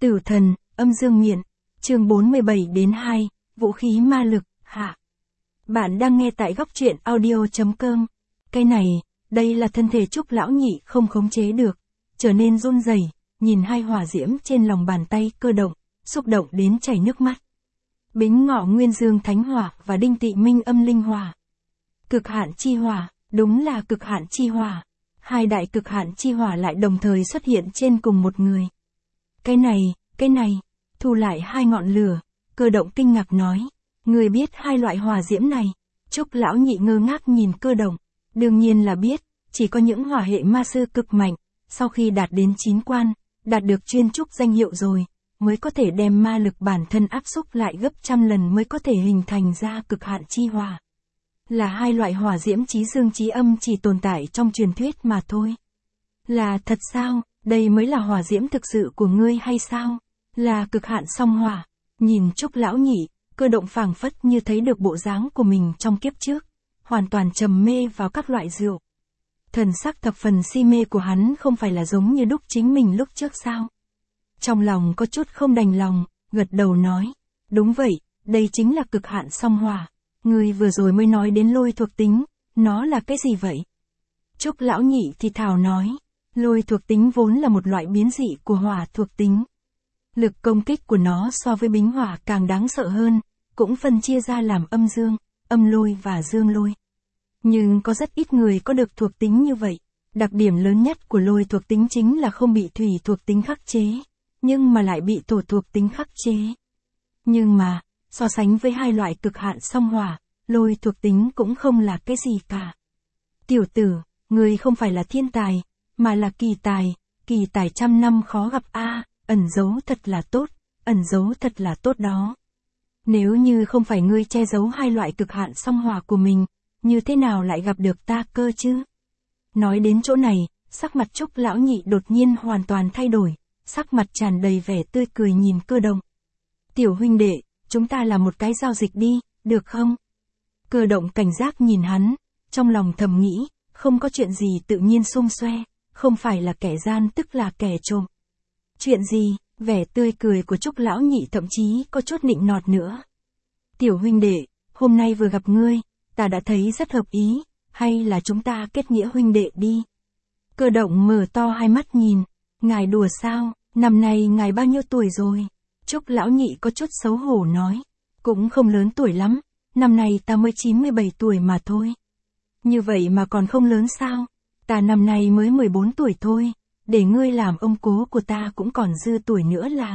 Tử thần, âm dương miện, chương 47-2, vũ khí ma lực, hạ. Bạn đang nghe tại góc truyện audio.com. Cái này, đây là thân thể Trúc lão nhị không khống chế được, trở nên run rẩy, nhìn hai hỏa diễm trên lòng bàn tay cơ động, xúc động đến chảy nước mắt. Bính ngọ nguyên dương thánh hỏa và đinh tị minh âm linh hỏa. Cực hạn chi hỏa, đúng là cực hạn chi hỏa. Hai đại cực hạn chi hỏa lại đồng thời xuất hiện trên cùng một người. Cái này, thu lại hai ngọn lửa, cơ động kinh ngạc nói. Người biết hai loại hỏa diễm này? Trúc lão nhị ngơ ngác nhìn cơ động. Đương nhiên là biết, chỉ có những hỏa hệ ma sư cực mạnh, sau khi đạt đến 9 quan, đạt được chuyên trúc danh hiệu rồi, mới có thể đem ma lực bản thân áp xúc lại gấp trăm lần mới có thể hình thành ra cực hạn chi hỏa. Là hai loại hỏa diễm chí dương chí âm chỉ tồn tại trong truyền thuyết mà thôi. Là thật sao? Đây mới là hỏa diễm thực sự của ngươi hay sao? Là cực hạn song hỏa. Nhìn Trúc lão nhị, cơ động phảng phất như thấy được bộ dáng của mình trong kiếp trước, hoàn toàn trầm mê vào các loại rượu. Thần sắc thập phần si mê của hắn không phải là giống như đúc chính mình lúc trước sao? Trong lòng có chút không đành lòng, gật đầu nói. Đúng vậy, đây chính là cực hạn song hỏa. Ngươi vừa rồi mới nói đến lôi thuộc tính, nó là cái gì vậy? Trúc lão nhị thì thào nói. Lôi thuộc tính vốn là một loại biến dị của hỏa thuộc tính. Lực công kích của nó so với bính hỏa càng đáng sợ hơn, cũng phân chia ra làm âm dương, âm lôi và dương lôi. Nhưng có rất ít người có được thuộc tính như vậy. Đặc điểm lớn nhất của lôi thuộc tính chính là không bị thủy thuộc tính khắc chế, nhưng mà lại bị thổ thuộc tính khắc chế. Nhưng mà, so sánh với hai loại cực hạn song hỏa, lôi thuộc tính cũng không là cái gì cả. Tiểu tử, người không phải là thiên tài, mà là kỳ tài trăm năm khó gặp a. Ẩn giấu thật là tốt đó. Nếu như không phải ngươi che giấu hai loại cực hạn song hỏa của mình, như thế nào lại gặp được ta cơ chứ? Nói đến chỗ này, sắc mặt Trúc lão nhị đột nhiên hoàn toàn thay đổi, sắc mặt tràn đầy vẻ tươi cười nhìn cơ động. Tiểu huynh đệ, chúng ta làm một cái giao dịch đi, được không? Cơ động cảnh giác nhìn hắn, trong lòng thầm nghĩ, không có chuyện gì tự nhiên xung xoe, không phải là kẻ gian tức là kẻ trộm. Chuyện gì? Vẻ tươi cười của Trúc lão nhị thậm chí có chút nịnh nọt nữa. Tiểu huynh đệ, hôm nay vừa gặp ngươi, ta đã thấy rất hợp ý, hay là chúng ta kết nghĩa huynh đệ đi. Cơ động mở to hai mắt nhìn, ngài đùa sao, năm nay ngài bao nhiêu tuổi rồi? Trúc lão nhị có chút xấu hổ nói, cũng không lớn tuổi lắm, năm nay ta mới 97 tuổi mà thôi. Như vậy mà còn không lớn sao? Ta năm nay mới 14 tuổi thôi, để ngươi làm ông cố của ta cũng còn dư tuổi nữa là.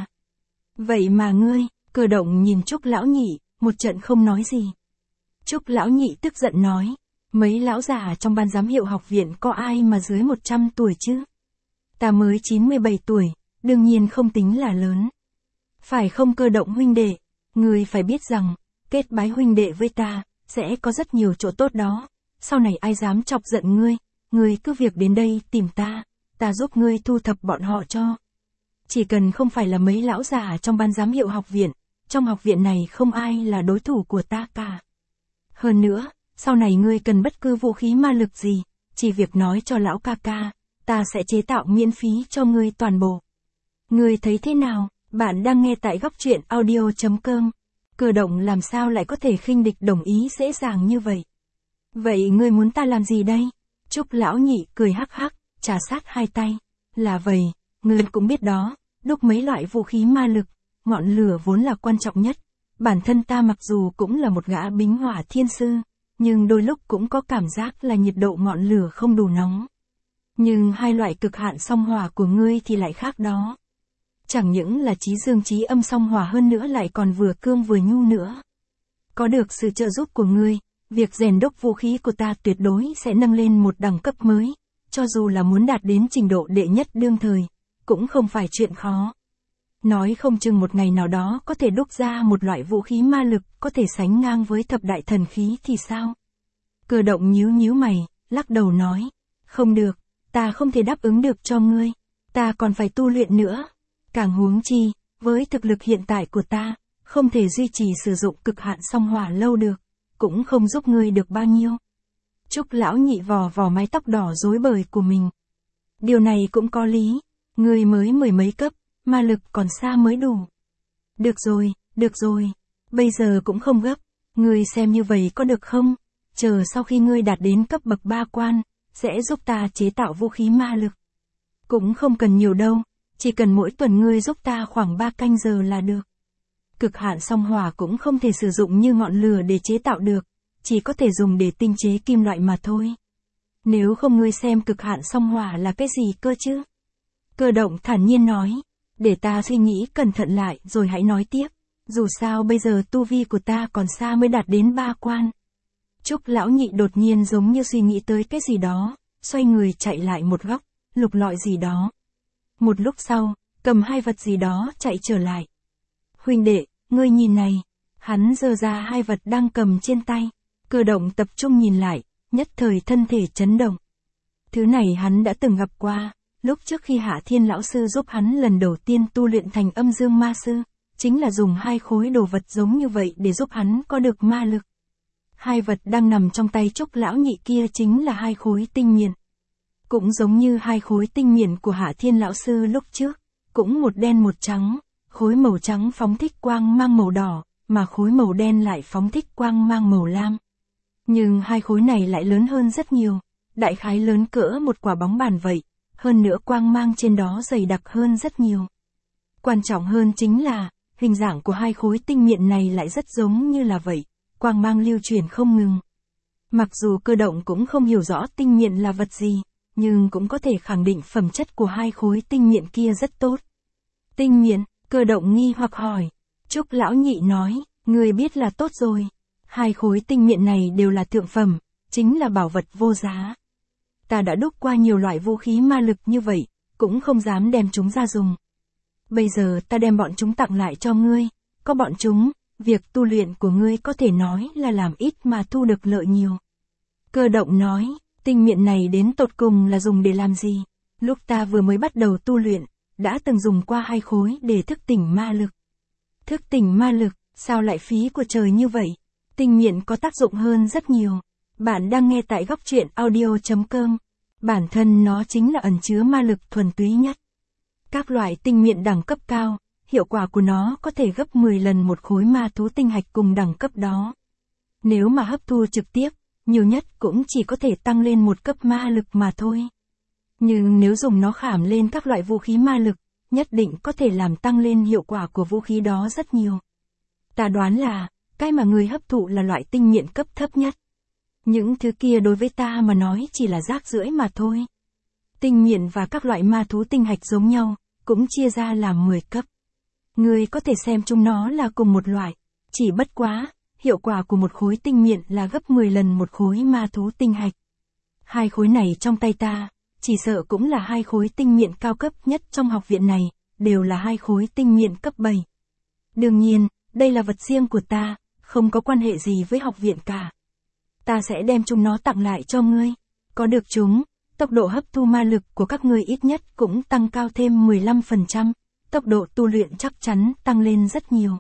Vậy mà ngươi, cơ động nhìn Trúc lão nhị, một trận không nói gì. Trúc lão nhị tức giận nói, mấy lão già trong ban giám hiệu học viện có ai mà dưới 100 tuổi chứ? Ta mới 97 tuổi, đương nhiên không tính là lớn. Phải không cơ động huynh đệ, ngươi phải biết rằng, kết bái huynh đệ với ta, sẽ có rất nhiều chỗ tốt đó. Sau này ai dám chọc giận ngươi cứ việc đến đây tìm ta giúp ngươi thu thập bọn họ cho. Chỉ cần không phải là mấy lão già trong ban giám hiệu học viện, trong học viện này không ai là đối thủ của ta cả. Hơn nữa, sau này ngươi cần bất cứ vũ khí ma lực gì, chỉ việc nói cho lão ca ca, ta sẽ chế tạo miễn phí cho ngươi toàn bộ. Ngươi thấy thế nào? Bạn đang nghe tại góc truyện audio.com. Cơ động làm sao lại có thể khinh địch đồng ý dễ dàng như vậy? Vậy ngươi muốn ta làm gì đây? Trúc lão nhị cười hắc hắc, trà sát hai tay. Là vậy, ngươi cũng biết đó, đúc mấy loại vũ khí ma lực, ngọn lửa vốn là quan trọng nhất. Bản thân ta mặc dù cũng là một gã bính hỏa thiên sư, nhưng đôi lúc cũng có cảm giác là nhiệt độ ngọn lửa không đủ nóng. Nhưng hai loại cực hạn song hỏa của ngươi thì lại khác đó. Chẳng những là chí dương chí âm song hỏa hơn nữa lại còn vừa cương vừa nhu nữa. Có được sự trợ giúp của ngươi, việc rèn đúc vũ khí của ta tuyệt đối sẽ nâng lên một đẳng cấp mới, cho dù là muốn đạt đến trình độ đệ nhất đương thời, cũng không phải chuyện khó. Nói không chừng một ngày nào đó có thể đúc ra một loại vũ khí ma lực có thể sánh ngang với thập đại thần khí thì sao? Cơ động nhíu mày, lắc đầu nói, không được, ta không thể đáp ứng được cho ngươi, ta còn phải tu luyện nữa. Càng huống chi, với thực lực hiện tại của ta, không thể duy trì sử dụng cực hạn song hỏa lâu được, cũng không giúp ngươi được bao nhiêu. Trúc lão nhị vò mái tóc đỏ rối bời của mình. Điều này cũng có lý, ngươi mới mười mấy cấp, ma lực còn xa mới đủ. Được rồi, bây giờ cũng không gấp, ngươi xem như vậy có được không? Chờ sau khi ngươi đạt đến cấp bậc 3 quan, sẽ giúp ta chế tạo vũ khí ma lực. Cũng không cần nhiều đâu, chỉ cần mỗi tuần ngươi giúp ta khoảng 3 canh giờ là được. Cực hạn song hỏa cũng không thể sử dụng như ngọn lửa để chế tạo được, chỉ có thể dùng để tinh chế kim loại mà thôi. Nếu không ngươi xem cực hạn song hỏa là cái gì cơ chứ? Cơ động thản nhiên nói, để ta suy nghĩ cẩn thận lại rồi hãy nói tiếp, dù sao bây giờ tu vi của ta còn xa mới đạt đến 3 quan. Trúc lão nhị đột nhiên giống như suy nghĩ tới cái gì đó, xoay người chạy lại một góc, lục lọi gì đó. Một lúc sau, cầm hai vật gì đó chạy trở lại. Huynh đệ, ngươi nhìn này. Hắn giơ ra hai vật đang cầm trên tay. Cơ động tập trung nhìn lại, nhất thời thân thể chấn động. Thứ này hắn đã từng gặp qua, lúc trước khi Hạ Thiên lão sư giúp hắn lần đầu tiên tu luyện thành âm dương ma sư, chính là dùng hai khối đồ vật giống như vậy để giúp hắn có được ma lực. Hai vật đang nằm trong tay Trúc lão nhị kia chính là hai khối tinh miện. Cũng giống như hai khối tinh miện của Hạ Thiên lão sư lúc trước, cũng một đen một trắng, khối màu trắng phóng thích quang mang màu đỏ, mà khối màu đen lại phóng thích quang mang màu lam. Nhưng hai khối này lại lớn hơn rất nhiều, đại khái lớn cỡ một quả bóng bàn vậy, hơn nữa quang mang trên đó dày đặc hơn rất nhiều. Quan trọng hơn chính là, hình dạng của hai khối tinh miện này lại rất giống như là vậy, quang mang lưu chuyển không ngừng. Mặc dù cơ động cũng không hiểu rõ tinh miện là vật gì, nhưng cũng có thể khẳng định phẩm chất của hai khối tinh miện kia rất tốt. Tinh miện, cơ động nghi hoặc hỏi. Trúc lão nhị nói, người biết là tốt rồi. Hai khối tinh miện này đều là thượng phẩm, chính là bảo vật vô giá. Ta đã đúc qua nhiều loại vũ khí ma lực như vậy, cũng không dám đem chúng ra dùng. Bây giờ ta đem bọn chúng tặng lại cho ngươi, có bọn chúng, việc tu luyện của ngươi có thể nói là làm ít mà thu được lợi nhiều. Cơ động nói, tinh miện này đến tột cùng là dùng để làm gì? Lúc ta vừa mới bắt đầu tu luyện, đã từng dùng qua hai khối để thức tỉnh ma lực. Thức tỉnh ma lực, sao lại phí của trời như vậy? Tinh miện có tác dụng hơn rất nhiều. Bạn đang nghe tại góc truyện audio.com. Bản thân nó chính là ẩn chứa ma lực thuần túy nhất. Các loại tinh miện đẳng cấp cao, hiệu quả của nó có thể gấp 10 lần một khối ma thú tinh hạch cùng đẳng cấp đó. Nếu mà hấp thu trực tiếp, nhiều nhất cũng chỉ có thể tăng lên một cấp ma lực mà thôi. Nhưng nếu dùng nó khảm lên các loại vũ khí ma lực, nhất định có thể làm tăng lên hiệu quả của vũ khí đó rất nhiều. Ta đoán là, cái mà người hấp thụ là loại tinh miện cấp thấp nhất. Những thứ kia đối với ta mà nói chỉ là rác rưởi mà thôi. Tinh miện và các loại ma thú tinh hạch giống nhau, cũng chia ra làm 10 cấp. Người có thể xem chúng nó là cùng một loại, chỉ bất quá, hiệu quả của một khối tinh miện là gấp 10 lần một khối ma thú tinh hạch. Hai khối này trong tay ta, chỉ sợ cũng là hai khối tinh miện cao cấp nhất trong học viện này, đều là hai khối tinh miện cấp 7. Đương nhiên, đây là vật riêng của ta, không có quan hệ gì với học viện cả. Ta sẽ đem chúng nó tặng lại cho ngươi. Có được chúng, tốc độ hấp thu ma lực của các ngươi ít nhất cũng tăng cao thêm 15%, tốc độ tu luyện chắc chắn tăng lên rất nhiều.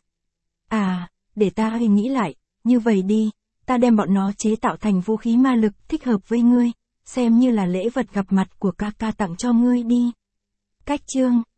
À, để ta suy nghĩ lại, như vậy đi, ta đem bọn nó chế tạo thành vũ khí ma lực thích hợp với ngươi, xem như là lễ vật gặp mặt của ca ca tặng cho ngươi đi. Cách chương